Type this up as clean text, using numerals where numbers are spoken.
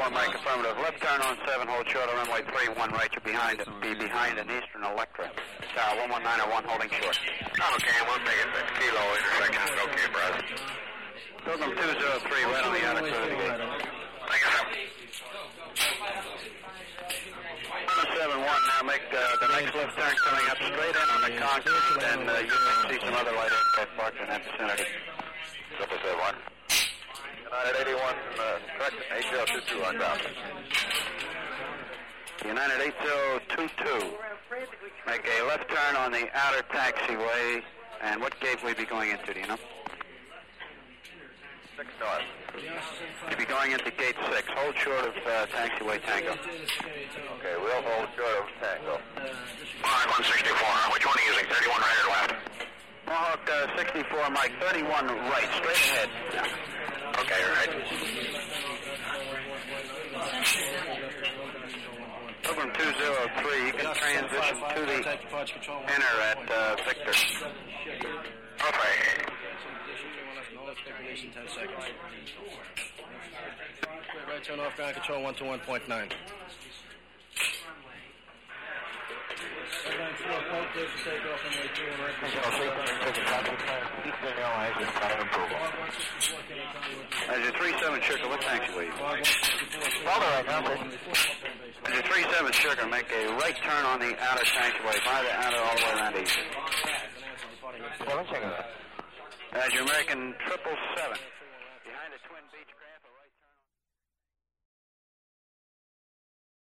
Mike, affirmative. Left turn on 7, hold short of runway 31 right. You'll be behind an Eastern Electra. Tower 11901, holding short. Okay, we'll take it. That's Kilo intersection. Okay, Brad. Pilgrim 203, right on the outer clear of the gate. Thank you, sir. 171, now make the next left turn coming up straight in on the concrete, and you can see some other light aircraft parked in that vicinity. 771. United 81, correction, 8022 on ground. United 8022. Make a left turn on the outer taxiway, and what gate will we be going into, do you know? 6 north. You'll be going into gate 6. Hold short of taxiway Tango. Okay, we'll hold short of Tango. Mohawk 164, which one are you using, 31 right or left? Mohawk 64, Mike, 31 right, straight ahead. Okay, right. Pilgrim 203, you can transition to the inner at Victor. Okay. Right turn off ground control 121.9. As your 37 Sugar, what taxiway? As your 37 Sugar, make a right turn on the outer taxiway, by the outer all the way around east. As your American 777, behind the Twin B.